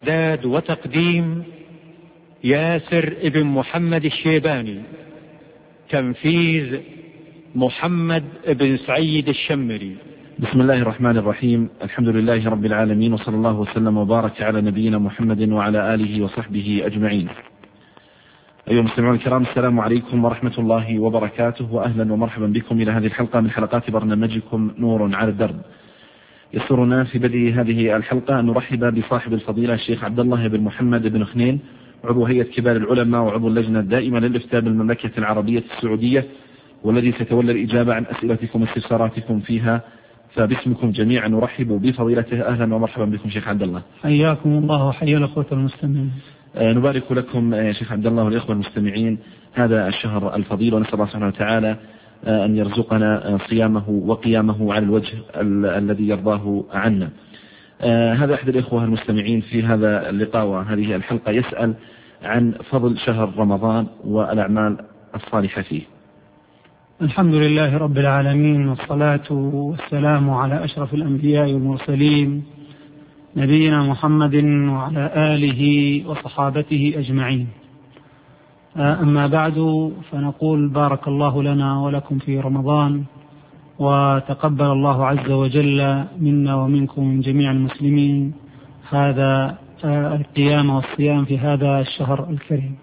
إعداد وتقديم ياسر ابن محمد الشيباني. تنفيذ محمد بن سعيد الشمري. بسم الله الرحمن الرحيم. الحمد لله رب العالمين، وصلى الله وسلم وبارك على نبينا محمد وعلى آله وصحبه أجمعين. أيها المستمعون الكرام، السلام عليكم ورحمة الله وبركاته، وأهلا ومرحبا بكم إلى هذه الحلقة من حلقات برنامجكم نور على الدرب. يسرنا في بدء هذه الحلقة أن نرحب بصاحب الفضيلة الشيخ عبد الله بن محمد بن خنين، عضو هيئة كبار العلماء وعضو اللجنة الدائمة للإفتاء بالمملكة العربية السعودية، والذي سيتولى الإجابة عن أسئلتكم واستفساراتكم فيها. فباسمكم جميعا نرحب بفضيلته. أهلا ومرحبا بكم شيخ عبد الله. حياكم الله وحيا الأخوة المستمعين. نبارك لكم يا شيخ عبد الله والإخوة المستمعين هذا الشهر الفضيل، ونسأل الله سبحانه وتعالى أن يرزقنا صيامه وقيامه على الوجه الذي يرضاه عنا. هذا أحد الإخوة المستمعين في هذا اللقاء وهذه الحلقة يسأل عن فضل شهر رمضان والأعمال الصالحة فيه. الحمد لله رب العالمين، والصلاة والسلام على أشرف الأنبياء والمرسلين نبينا محمد وعلى آله وصحابته أجمعين. أما بعد، فنقول بارك الله لنا ولكم في رمضان، وتقبل الله عز وجل منا ومنكم من جميع المسلمين هذا القيام والصيام في هذا الشهر الكريم.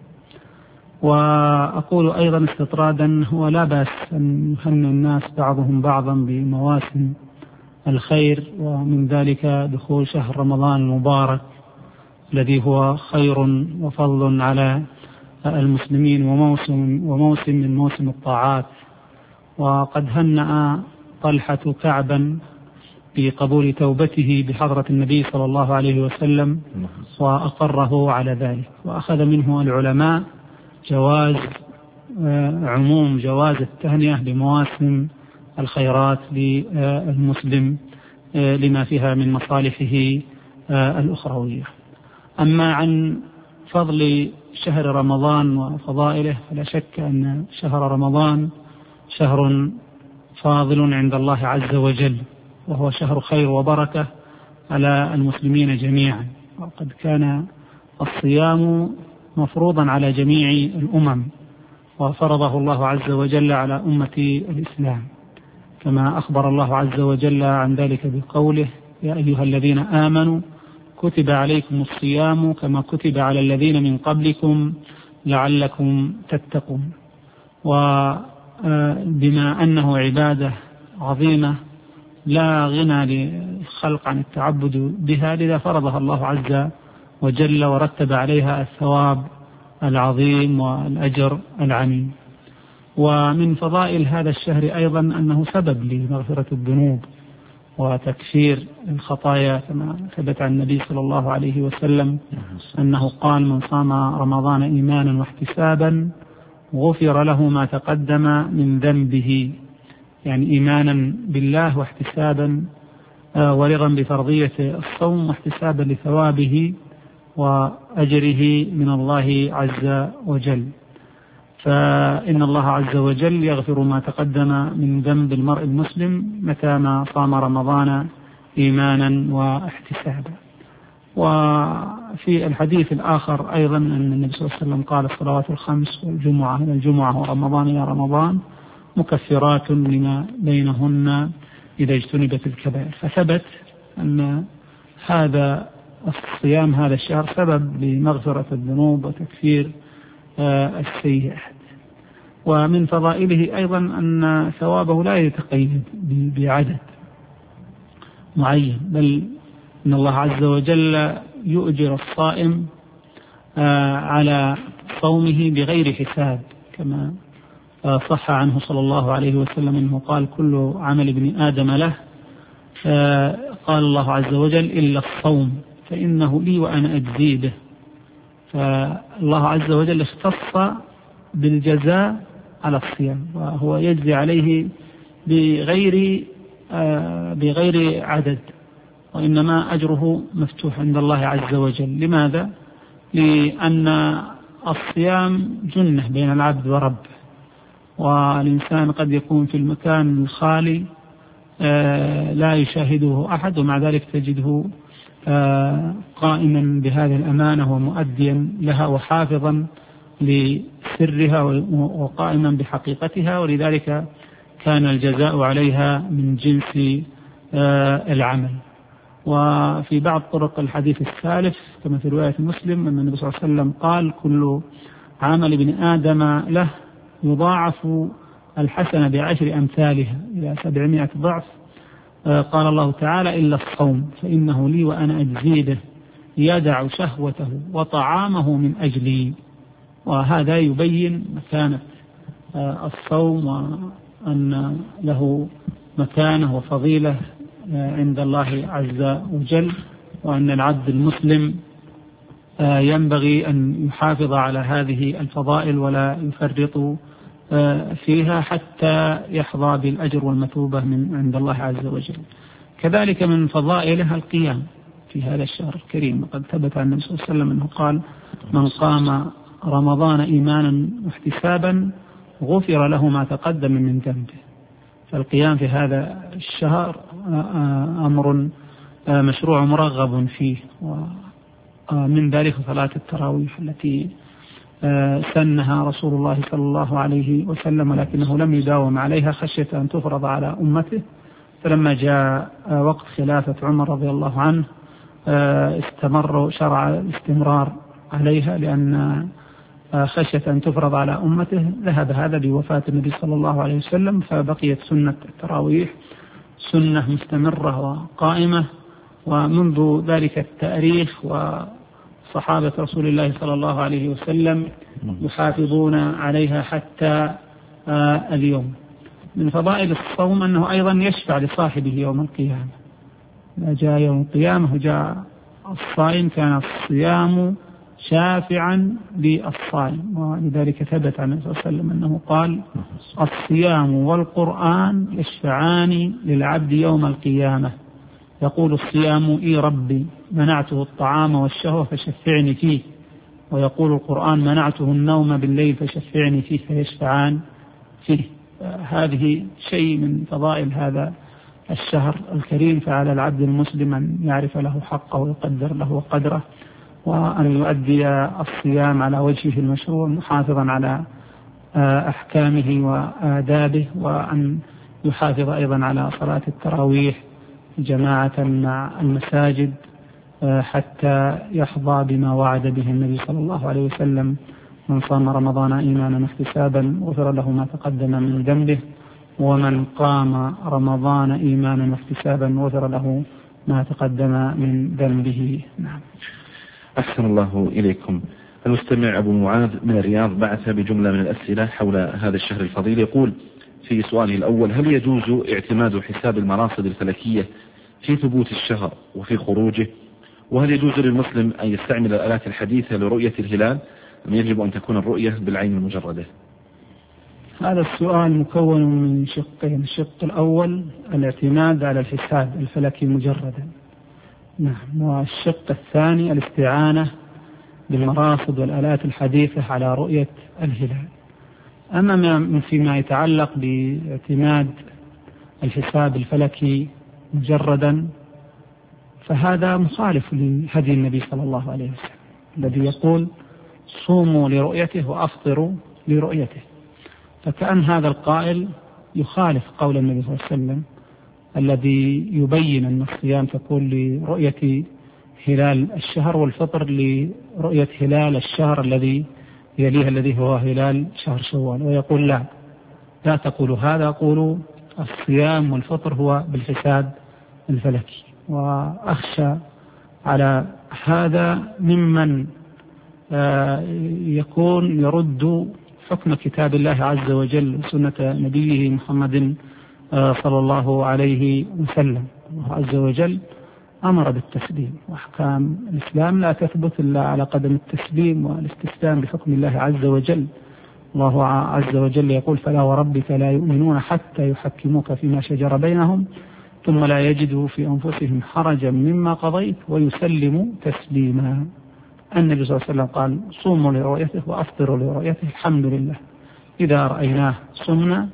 وأقول أيضا استطرادا، هو لا بأس أن يهنئ الناس بعضهم بعضا بمواسم الخير، ومن ذلك دخول شهر رمضان المبارك الذي هو خير وفضل على المسلمين وموسم من موسم الطاعات. وقد هنأ طلحة كعبا بقبول توبته بحضرة النبي صلى الله عليه وسلم وأقره على ذلك، وأخذ منه العلماء عموم جواز التهنئة بمواسم الخيرات للمسلم لما فيها من مصالحه الأخروية. أما عن فضل شهر رمضان وفضائله، فلا شك أن شهر رمضان شهر فاضل عند الله عز وجل، وهو شهر خير وبركة على المسلمين جميعا. وقد كان الصيام مفروضا على جميع الأمم، وفرضه الله عز وجل على أمة الإسلام، كما أخبر الله عز وجل عن ذلك بقوله: يا أيها الذين آمنوا كتب عليكم الصيام كما كتب على الذين من قبلكم لعلكم تتقون. وبما أنه عبادة عظيمة لا غنى للخلق عن التعبد بها، لذا فرضها الله عز وجل ورتب عليها الثواب العظيم والأجر العميم. ومن فضائل هذا الشهر أيضا أنه سبب لمغفرة الذنوب وتكفير الخطايا، كما ثبت عن النبي صلى الله عليه وسلم أنه قال: من صام رمضان إيمانا واحتسابا غفر له ما تقدم من ذنبه، يعني إيمانا بالله واحتسابا ورضا بفرضية الصوم واحتسابا لثوابه وأجره من الله عز وجل. فإن الله عز وجل يغفر ما تقدم من ذنب المرء المسلم متى ما صام رمضان إيمانا واحتسابا. وفي الحديث الآخر أيضا أن النبي صلى الله عليه وسلم قال: الصلوات الخمس والجمعة إلى الجمعة ورمضان إلى رمضان مكفرات لما بينهن إذا اجتنبت الكبائر. فثبت أن هذا الصيام هذا الشهر سبب لمغفرة الذنوب وتكفير السيئات. ومن فضائله أيضا أن ثوابه لا يتقيد بعدد معين، بل إن الله عز وجل يؤجر الصائم على صومه بغير حساب، كما صح عنه صلى الله عليه وسلم أنه قال: كل عمل ابن آدم له، قال الله عز وجل: إلا الصوم فإنه لي وأنا أجزي به. فالله عز وجل اختص بالجزاء على الصيام، وهو يجزي عليه بغير عدد، وإنما أجره مفتوح عند الله عز وجل. لماذا؟ لأن الصيام جنة بين العبد وربه، والإنسان قد يكون في المكان الخالي لا يشاهده أحد، ومع ذلك تجده قائما بهذه الأمانة ومؤديا لها وحافظا لسرها وقائما بحقيقتها، ولذلك كان الجزاء عليها من جنس العمل. وفي بعض طرق الحديث الثالث كما في رواية مسلم أن النبي صلى الله عليه وسلم قال: كل عمل ابن آدم له يضاعف الحسنة ب10 أمثالها إلى 700 ضعف. قال الله تعالى: إلا الصوم فإنه لي وأنا أجزي به، يدع شهوته وطعامه من أجلي. وهذا يبين مكانة الصوم وأن له مكانة وفضيلة عند الله عز وجل، وأن العبد المسلم ينبغي أن يحافظ على هذه الفضائل ولا يفرط فيها حتى يحظى بالأجر والمثوبة من عند الله عز وجل. كذلك من فضائلها القيام في هذا الشهر الكريم، وقد ثبت عن النبي صلى الله عليه وسلم أنه قال: من قام رمضان إيمانا واحتسابا غفر له ما تقدم من ذنبه. فالقيام في هذا الشهر أمر مشروع مرغب فيه، ومن ذلك صلاة التراويح التي سنها رسول الله صلى الله عليه وسلم، ولكنه لم يداوم عليها خشية أن تفرض على أمته. فلما جاء وقت خلافة عمر رضي الله عنه شرع الاستمرار عليها، لأن خشية أن تفرض على أمته. ذهب هذا بوفاة النبي صلى الله عليه وسلم، فبقيت سنة التراويح سنة مستمرة وقائمة، ومنذ ذلك التاريخ وصحابة رسول الله صلى الله عليه وسلم يحافظون عليها حتى اليوم. من فضائل الصوم أنه أيضا يشفع لصاحبه يوم القيامة. إذا جاء يوم القيامة وجاء الصائم كان الصيام شافعا للصائم، ولذلك ثبت عن النبي صلى الله عليه وسلم أنه قال: الصيام والقرآن يشفعان للعبد يوم القيامة. يقول الصيام: إي ربي منعته الطعام والشهوة فشفعني فيه، ويقول القرآن: منعته النوم بالليل فشفعني فيه، فيشفعان فيه. هذه شيء من فضائل هذا الشهر الكريم، فعلى العبد المسلم أن يعرف له حقه ويقدر له قدره، وأن يؤدي الصيام على وجهه المشروع محافظا على أحكامه وآدابه، وأن يحافظ أيضا على صلاة التراويح جماعة مع المساجد حتى يحظى بما وعد به النبي صلى الله عليه وسلم: من صام رمضان إيمانا واحتسابا غفر له ما تقدم من ذنبه، ومن قام رمضان إيمانا واحتسابا غفر له ما تقدم من ذنبه. نعم. أحسن الله إليكم. المستمع أبو معاذ من الرياض بعث بجملة من الأسئلة حول هذا الشهر الفضيل. يقول في سؤاله الأول: هل يجوز اعتماد حساب المراصد الفلكية في ثبوت الشهر وفي خروجه؟ وهل يجوز للمسلم أن يستعمل الآلات الحديثة لرؤية الهلال أم يجب أن تكون الرؤية بالعين المجردة؟ هذا السؤال مكون من شقين: الشق الأول الاعتماد على الحساب الفلكي مجردا، نعم، والشق الثاني الاستعانة بالمراصد والآلات الحديثة على رؤية الهلال. أما فيما يتعلق باعتماد الحساب الفلكي مجردا فهذا مخالف لهدي النبي صلى الله عليه وسلم الذي يقول: صوموا لرؤيته وأفطروا لرؤيته. فكأن هذا القائل يخالف قول النبي صلى الله عليه وسلم الذي يبين أن الصيام تكون لرؤية هلال الشهر والفطر لرؤية هلال الشهر الذي يليه الذي هو هلال شهر شوال، ويقول: لا تقولوا هذا، قولوا الصيام والفطر هو بالحساب الفلكي. وأخشى على هذا ممن يكون يرد حكم كتاب الله عز وجل وسنة نبيه محمد صلى الله عليه وسلم. الله عز وجل أمر بالتسليم، وأحكام الإسلام لا تثبت إلا على قدم التسليم والاستسلام بحكم الله عز وجل. الله عز وجل يقول: فلا وربك لا يؤمنون حتى يحكموك فيما شجر بينهم ثم لا يجدوا في أنفسهم حرجا مما قضيت ويسلموا تسليما. النبي صلى الله عليه وسلم قال: صوموا لرؤيته وأفطروا لرؤيته، الحمد لله. إذا رأيناه صمنا،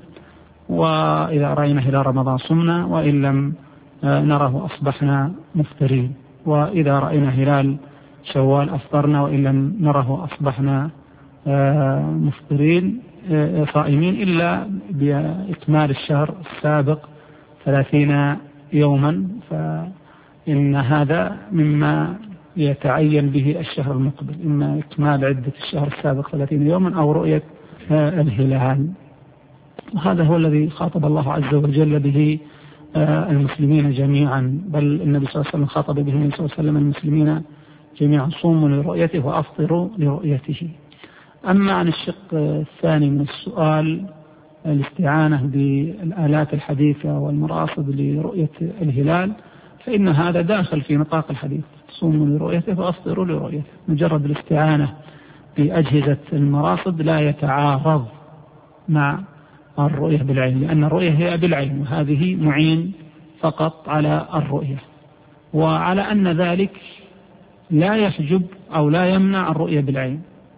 وإذا رأينا هلال رمضان صمنا، وإن لم نره أصبحنا مفطرين. وإذا رأينا هلال شوال أفطرنا، وإن لم نره أصبحنا مفطرين صائمين إلا بإكمال الشهر السابق 30 يوما، فإن هذا مما يتعين به الشهر المقبل، إما إكمال عدة الشهر السابق 30 يوما أو رؤية الهلال. وهذا هو الذي خاطب الله عز وجل به المسلمين جميعا، بل النبي صلى الله عليه وسلم خاطب به النبي صلى الله عليه وسلم المسلمين جميعا: صوموا لرؤيته وأفطروا لرؤيته. أما عن الشق الثاني من السؤال، الاستعانة بالآلات الحديثة والمراصد لرؤية الهلال، فإن هذا داخل في نطاق الحديث: صوموا لرؤيته وأفطروا لرؤيته. مجرد الاستعانة بأجهزة المراصد لا يتعارض مع الرؤية بالعين، لأن الرؤية هي بالعين، وهذه معين فقط على الرؤية، وعلى أن ذلك لا يحجب أو لا يمنع الرؤية بالعين.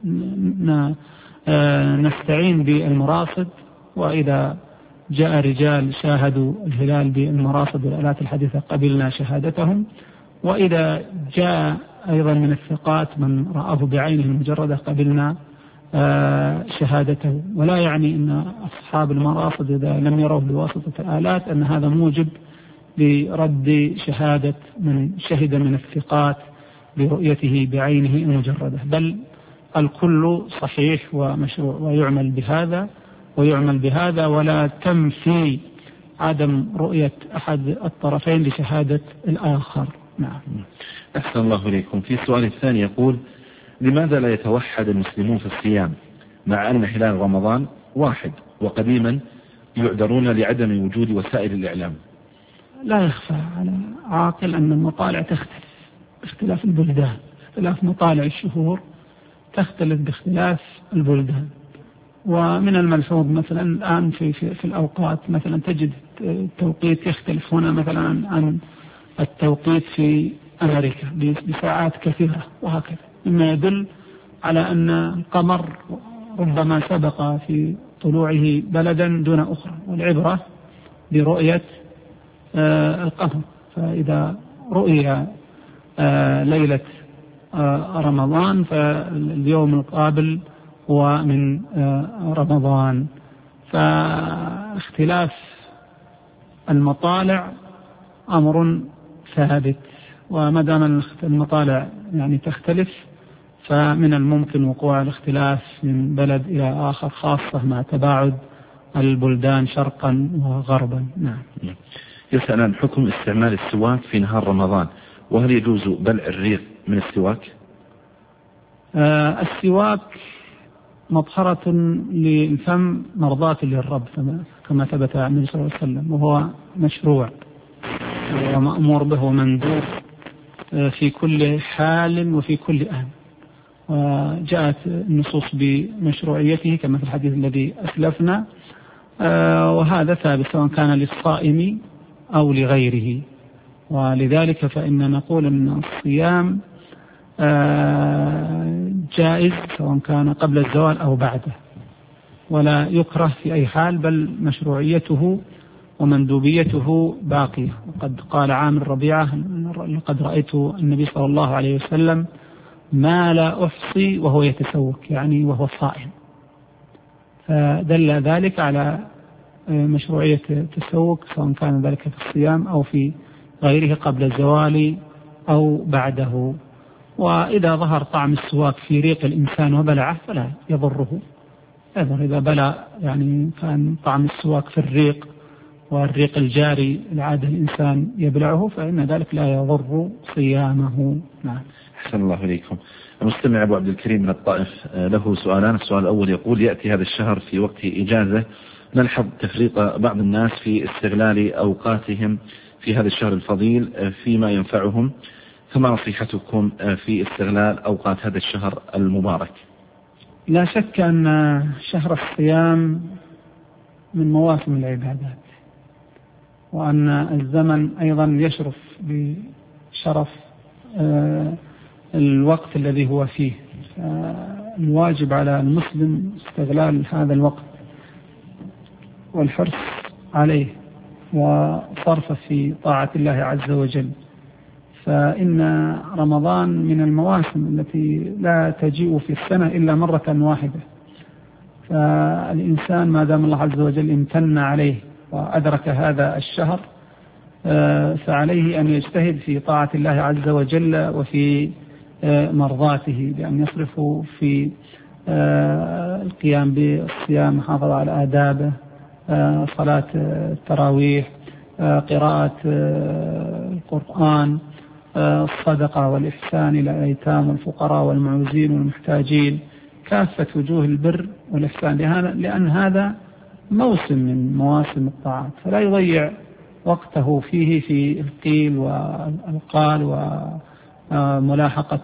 نستعين بالمراصد، وإذا جاء رجال شاهدوا الهلال بالمراصد والآلات الحديثة قبلنا شهادتهم، وإذا جاء أيضا من الثقات من رآه بعينه المجردة قبلنا شهادته. ولا يعني أن أصحاب المراصد إذا لم يروه بواسطة الآلات أن هذا موجب لرد شهادة من شهد من الثقات برؤيته بعينه المجردة، بل الكل صحيح ومشروع، ويعمل بهذا ولا تنفي عدم رؤية أحد الطرفين لشهادة الآخر. نعم. أحسن الله إليكم. في السؤال الثاني يقول: لماذا لا يتوحد المسلمون في الصيام مع أن هلال رمضان واحد، وقديما يعذرون لعدم وجود وسائل الإعلام؟ لا يخفى على عاقل أن المطالع تختلف باختلاف البلدان، اختلاف مطالع الشهور تختلف باختلاف البلدان. ومن الملحوظ مثلا الآن في الأوقات مثلا تجد التوقيت يختلف هنا مثلا عن التوقيت في أمريكا بساعات كثيرة، وهكذا، مما يدل على أن القمر ربما سبق في طلوعه بلدا دون أخرى، والعبرة برؤية القمر. فإذا رؤية ليلة رمضان فاليوم القابل هو من رمضان. فاختلاف المطالع أمر ثابت، وما دام المطالع يعني تختلف فمن الممكن وقوع الاختلاف من بلد إلى آخر، خاصة مع تباعد البلدان شرقا وغربا. نعم. يسأل عن حكم استعمال السواك في نهار رمضان، وهل يجوز بلع الريق من السواك؟ السواك مطهرة للفم مرضاة للرب كما ثبت عن النبي صلى الله عليه وسلم، وهو مشروع ومأمور به ومندوب في كل حال وفي كل آن، وجاءت النصوص بمشروعيته كما في الحديث الذي أسلفنا، وهذا ثابت سواء كان للصائم أو لغيره. ولذلك فإن نقول أن الصيام جائز سواء كان قبل الزوال أو بعده، ولا يكره في أي حال، بل مشروعيته ومندوبيته باقية. وقد قال عامر ربيعة: لقد رأيت النبي صلى الله عليه وسلم ما لا أحصي وهو يتسوك، يعني وهو صائم، فدل ذلك على مشروعية التسوك سواء كان ذلك في الصيام أو في غيره قبل الزوال أو بعده. وإذا ظهر طعم السواك في ريق الإنسان وبلعه فلا يضره، إذا بلع يعني كان طعم السواك في الريق والريق الجاري العادة الإنسان يبلعه فإن ذلك لا يضر صيامه. نعم. أحسن الله إليكم. المستمع أبو عبد الكريم من الطائف له سؤالان. السؤال الأول يقول: يأتي هذا الشهر في وقت إجازة، نلحظ تفريط بعض الناس في استغلال أوقاتهم في هذا الشهر الفضيل فيما ينفعهم، فما نصيحتكم في استغلال أوقات هذا الشهر المبارك؟ لا شك أن شهر الصيام من مواسم العبادات، وأن الزمن أيضا يشرف بشرف الوقت الذي هو فيه. الواجب على المسلم استغلال هذا الوقت والحرص عليه وصرفه في طاعة الله عز وجل. فإن رمضان من المواسم التي لا تجيء في السنة إلا مرة واحدة، فالإنسان ما دام الله عز وجل امتن عليه وأدرك هذا الشهر فعليه أن يجتهد في طاعة الله عز وجل وفي مرضاته، بأن يصرف في القيام بالصيام، محافظة على آدابه، صلاة التراويح، قراءة القرآن، الصدقة والإحسان إلى الأيتام والفقراء والمعوزين والمحتاجين، كافة وجوه البر والإحسان، لأن هذا موسم من مواسم الطاعات، فلا يضيع وقته فيه في القيل والقال وملاحقة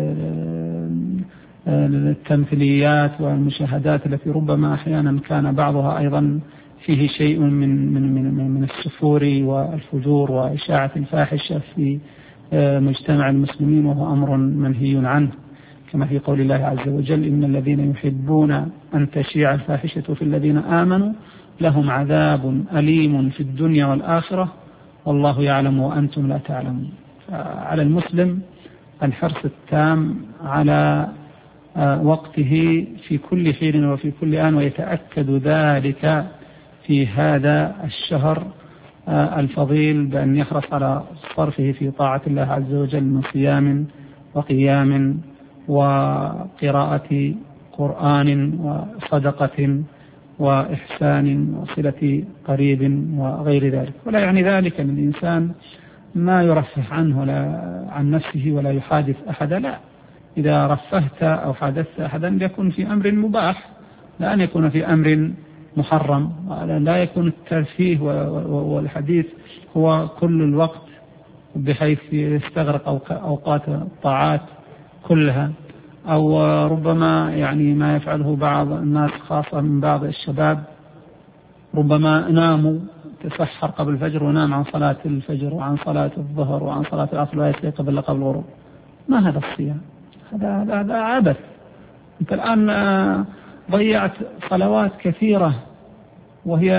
التمثيليات والمشاهدات التي ربما أحيانا كان بعضها أيضا فيه شيء من السفور والفجور وإشاعة الفاحشة في مجتمع المسلمين، وهو أمر منهي عنه، كما في قول الله عز وجل: إن الذين يحبون أن تشيع الفاحشة في الذين آمنوا لهم عذاب أليم في الدنيا والآخرة والله يعلم وأنتم لا تعلمون. على المسلم الحرص التام على وقته في كل حين وفي كل آن، ويتأكد ذلك في هذا الشهر الفضيل بأن يحرص على صرفه في طاعة الله عز وجل من صيام وقيام وقراءة قرآن وصدقة وإحسان وصلة قريب وغير ذلك. ولا يعني ذلك أن الإنسان ما يرفه عنه ولا عن نفسه ولا يحادث أحدا، لا، إذا رفهت أو حادثت أحدا ليكن في أمر مباح، لا أن يكون في أمر محرم، لا يكون الترفيه والحديث هو كل الوقت بحيث يستغرق أوقات الطاعات كلها، أو ربما يعني ما يفعله بعض الناس خاصة من بعض الشباب، ربما ناموا تسحر قبل الفجر ونام عن صلاة الفجر وعن صلاة الظهر وعن صلاة العصر لا يستيقظ إلا قبل الغروب. ما هذا الصيام؟ هذا عبث. أنت الآن ضيعت صلوات كثيرة وهي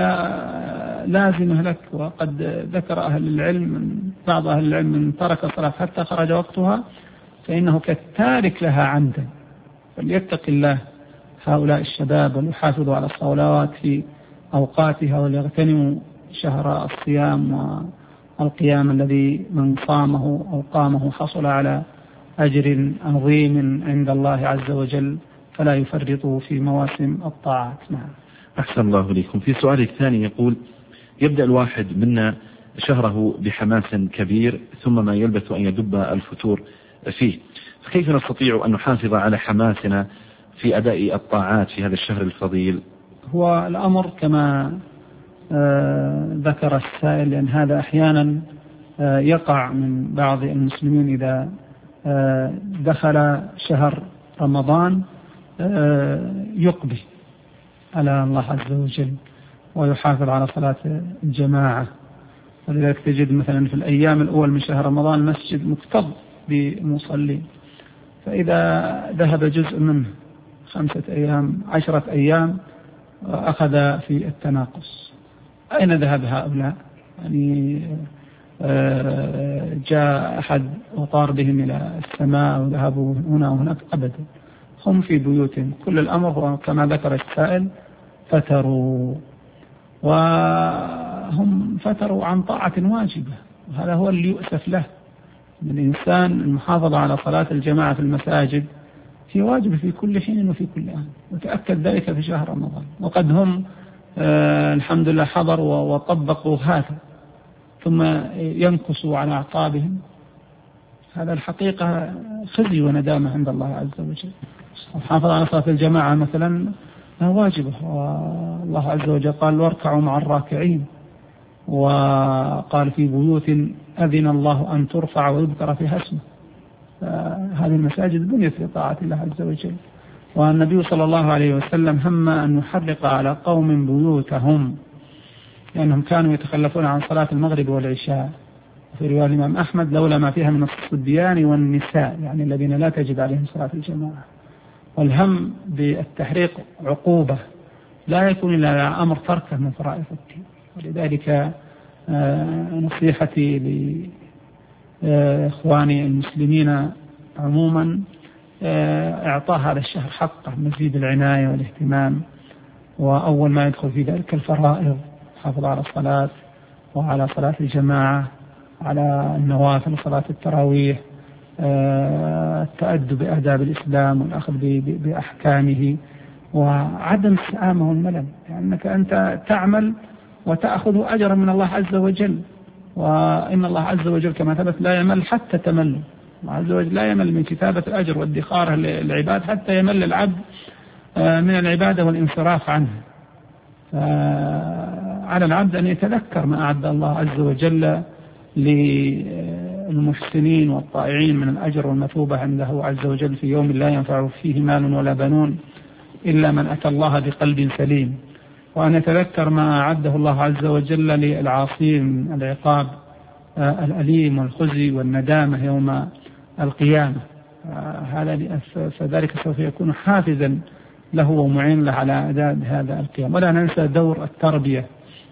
لازمة لك، وقد ذكر أهل العلم، بعض أهل العلم، من ترك الصلاة حتى خرج وقتها فإنه كالتارك لها عمدا. فليتق الله هؤلاء الشباب وليحافظوا على الصلوات في أوقاتها، وليغتنموا شهر الصيام والقيام الذي من صامه أو قامه حصل على أجر عظيم عند الله عز وجل، فلا يفرطوا في مواسم الطاعات. نعم. أحسن الله إليكم. في سؤال الثاني يقول: يبدأ الواحد منا شهره بحماس كبير ثم ما يلبث أن يدب الفتور فيه، فكيف نستطيع أن نحافظ على حماسنا في أداء الطاعات في هذا الشهر الفضيل؟ هو الأمر كما ذكر السائل، لأن هذا أحيانا يقع من بعض المسلمين إذا دخل شهر رمضان يقبل على الله عز وجل ويحافظ على صلاة الجماعة، ولذلك تجد مثلا في الأيام الأول من شهر رمضان المسجد مكتظ بمصلين، فإذا ذهب جزء منه 5 أيام 10 أيام أخذ في التناقص. أين ذهب هؤلاء؟ يعني جاء أحد وطار بهم إلى السماء وذهبوا هنا وهناك؟ أبدا، هم في بيوتهم. كل الأمر هو كما ذكر السائل: فتروا، وهم فتروا عن طاعة واجبة، وهذا هو اللي يؤسف له. الإنسان المحافظة على صلاة الجماعة في المساجد في واجب في كل حين وفي كل آن، وتأكد ذلك في شهر رمضان، وقد هم الحمد لله حضروا وطبقوا هذا ثم ينكسوا على أعقابهم. هذا الحقيقة خزي وندامة عند الله عز وجل. الحافظ على صلاة الجماعة مثلا واجبة، والله عز وجل قال: واركعوا مع الراكعين، وقال: في بيوت أذن الله أن ترفع ويذكر فيها اسمه. هذه المساجد بنيت لطاعة الله عز وجل، والنبي صلى الله عليه وسلم هم أن يحرق على قوم بيوتهم لأنهم كانوا يتخلفون عن صلاة المغرب والعشاء. في رواية الإمام أحمد: لولا ما فيها من الصبيان والنساء، يعني الذين لا تجب عليهم صلاة الجماعة. والهم بالتحريق عقوبة لا يكون إلا أمر تركه من فرائض الدين. ولذلك نصيحتي إخواني المسلمين عموما إعطاء هذا الشهر حقه، مزيد العناية والاهتمام. وأول ما يدخل في ذلك الفرائض، حافظ على الصلاة وعلى صلاة الجماعة، على النوافل صلاة التراويح، التأدب بآداب الإسلام والأخذ بأحكامه، وعدم السآمة والملل، لأنك أنت تعمل وتأخذ أجرا من الله عز وجل. وإن الله عز وجل كما ثبت لا يمل حتى تمل، الله عز وجل لا يمل من كتابة الأجر وادخاره للعباد حتى يمل العبد من العبادة والانصراف عنها. على العبد أن يتذكر ما أعد الله عز وجل للمحسنين والطائعين من الأجر والمثوبة عنده عز وجل في يوم لا ينفع فيه مال ولا بنون إلا من أتى الله بقلب سليم. وأن يتذكر ما أعده الله عز وجل للعاصين العقاب الأليم والخزي والندامة يوم القيامة. فذلك سوف يكون حافزا له ومعين له على أداء هذا القيام. ولا ننسى دور التربية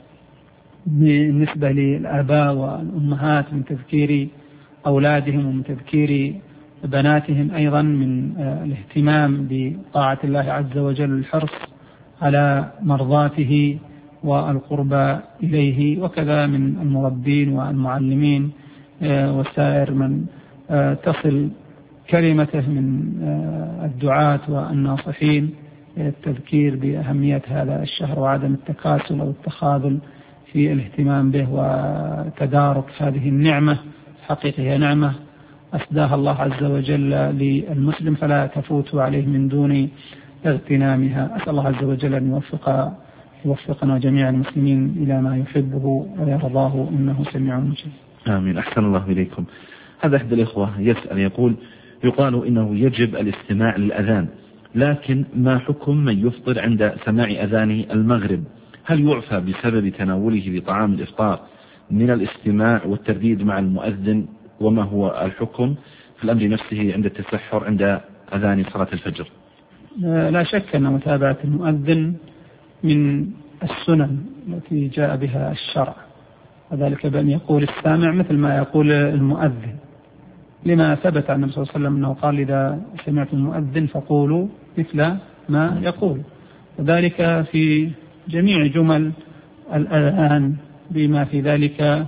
بالنسبة للآباء والأمهات من تذكير أولادهم ومن تذكير بناتهم، أيضا من الاهتمام بطاعة الله عز وجل، الحرص على مرضاته والقربى إليه، وكذا من المربين والمعلمين وسائر من تصل كلمته من الدعاة والناصحين، التذكير بأهمية هذا الشهر وعدم التكاسل أو التخاذل في الاهتمام به وتدارك هذه النعمة. حقيقة هي نعمة أسداها الله عز وجل للمسلم فلا تفوت عليه من دون اغتنامها. أسأل الله عز وجل أن يوفقنا جميع المسلمين إلى ما يحبه ويرضاه إنه سميع مجيب. آمين. أحسن الله إليكم. هذا أحد الإخوة يسأل يقول: يقال إنه يجب الاستماع للأذان، لكن ما حكم من يفطر عند سماع أذان المغرب؟ هل يعفى بسبب تناوله لطعام الإفطار من الاستماع والترديد مع المؤذن؟ وما هو الحكم في الأمر نفسه عند التسحر عند أذان صلاة الفجر؟ لا شك أن متابعة المؤذن من السنن التي جاء بها الشرع، وذلك بأن يقول السامع مثل ما يقول المؤذن، لما ثبت عن النبي صلى الله عليه وسلم أنه قال: إذا سمعت المؤذن فقولوا مثل ما يقول. وذلك في جميع جمل الأذان بما في ذلك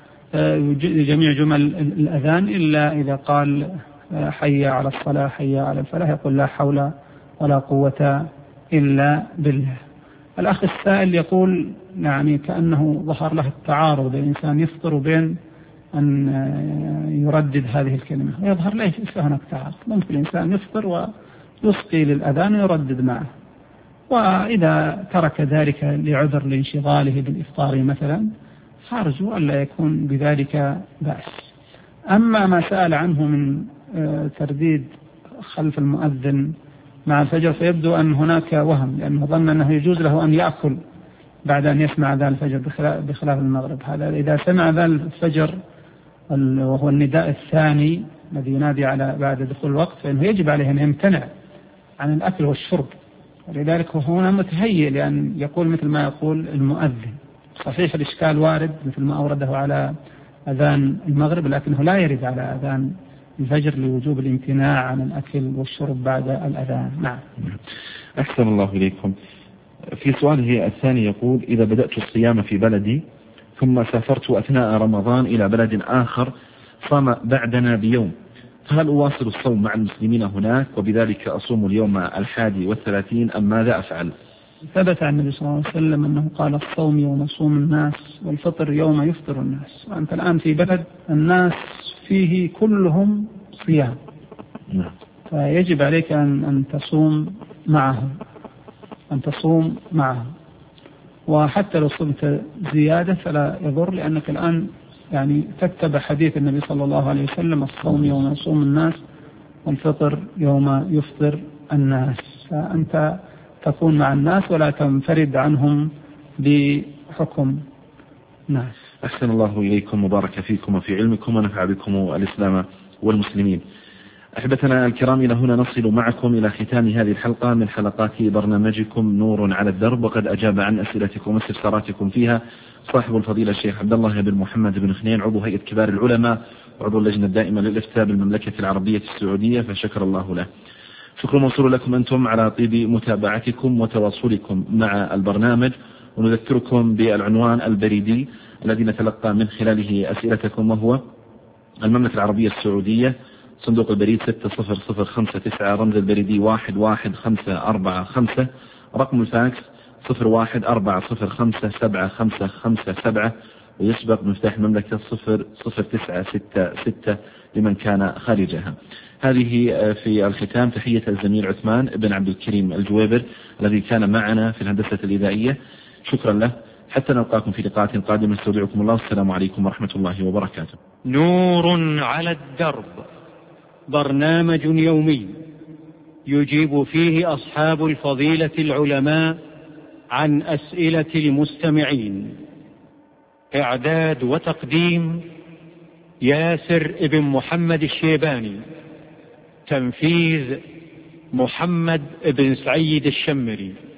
جميع جمل الأذان، إلا إذا قال حي على الصلاة حي على الفلاح يقول لا حول ولا قوة إلا بالله. الأخ السائل يقول يعني كأنه ظهر له التعارض، الإنسان يفطر بين أن يردد هذه الكلمة، ويظهر ليس هناك تعارض. ممكن الإنسان يفطر ويسقي للأذان ويردد معه، وإذا ترك ذلك لعذر لانشغاله بالإفطار مثلا فأرجو ألا يكون بذلك بأس. أما ما سأل عنه من ترديد خلف المؤذن مع الفجر فيبدو أن هناك وهم، لأنه ظن أنه يجوز له أن يأكل بعد أن يسمع أذان الفجر بخلاف المغرب. هذا إذا سمع أذان الفجر وهو النداء الثاني الذي ينادي على بعد دخول الوقت، فإنه يجب عليه أن يمتنع عن الأكل والشرب، ولذلك هو هنا متهيئ لأن يقول مثل ما يقول المؤذن. صحيح الإشكال وارد مثل ما أورده على أذان المغرب، لكنه لا يرد على أذان الفجر لوجوب الامتناع عن الأكل والشرب بعد الأذان. نعم. أحسن الله إليكم. في سؤاله الثاني يقول: إذا بدأت الصيام في بلدي ثم سافرت أثناء رمضان إلى بلد آخر صام بعدنا بيوم، فهل أواصل الصوم مع المسلمين هناك وبذلك أصوم اليوم 31 أم ماذا أفعل؟ ثبت عن النبي صلى الله عليه وسلم أنه قال: الصوم يوم يصوم الناس والفطر يوم يفطر الناس. وأنت الآن في بلد الناس فيه كلهم صيام، فيجب عليك أن تصوم معهم، وحتى لو صمت زيادة فلا يضر، لأنك الآن يعني تتبع حديث النبي صلى الله عليه وسلم: الصوم يوم يصوم الناس والفطر يوم يفطر الناس. فأنت تكون مع الناس ولا تنفرد عنهم بحكم ناس. أحسن الله إليكم، مبارك فيكم وفي علمكم ونفع بكم الإسلام والمسلمين. أحبتنا الكرام، إلى هنا نصل معكم إلى ختام هذه الحلقة من حلقات برنامجكم نور على الدرب، وقد أجاب عن أسئلتكم واستفساراتكم فيها صاحب الفضيلة الشيخ عبد الله بن محمد بن خنين، عضو هيئة كبار العلماء عضو اللجنة الدائمة للإفتاء بالمملكة العربية السعودية، فشكر الله له. شكر موصول لكم أنتم على طيب متابعتكم وتواصلكم مع البرنامج، ونذكركم بالعنوان البريدي الذي نتلقى من خلاله أسئلتكم، وهو المملكة العربية السعودية، صندوق البريد 60059، رمز البريدي 11545، رقم الفاكس 014057557، ويسبق مفتاح المملكة 00966 لمن كان خارجها. هذه في الختام تحية الزميل عثمان بن عبد الكريم الجويبر الذي كان معنا في الهندسة الإذاعية، شكرا له. حتى نلقاكم في لقاءات قادمة، استودعكم الله، السلام عليكم ورحمة الله وبركاته. نور على الدرب، برنامج يومي يجيب فيه أصحاب الفضيلة العلماء عن أسئلة المستمعين. إعداد وتقديم ياسر ابن محمد الشيباني. تنفيذ محمد بن سعيد الشمري.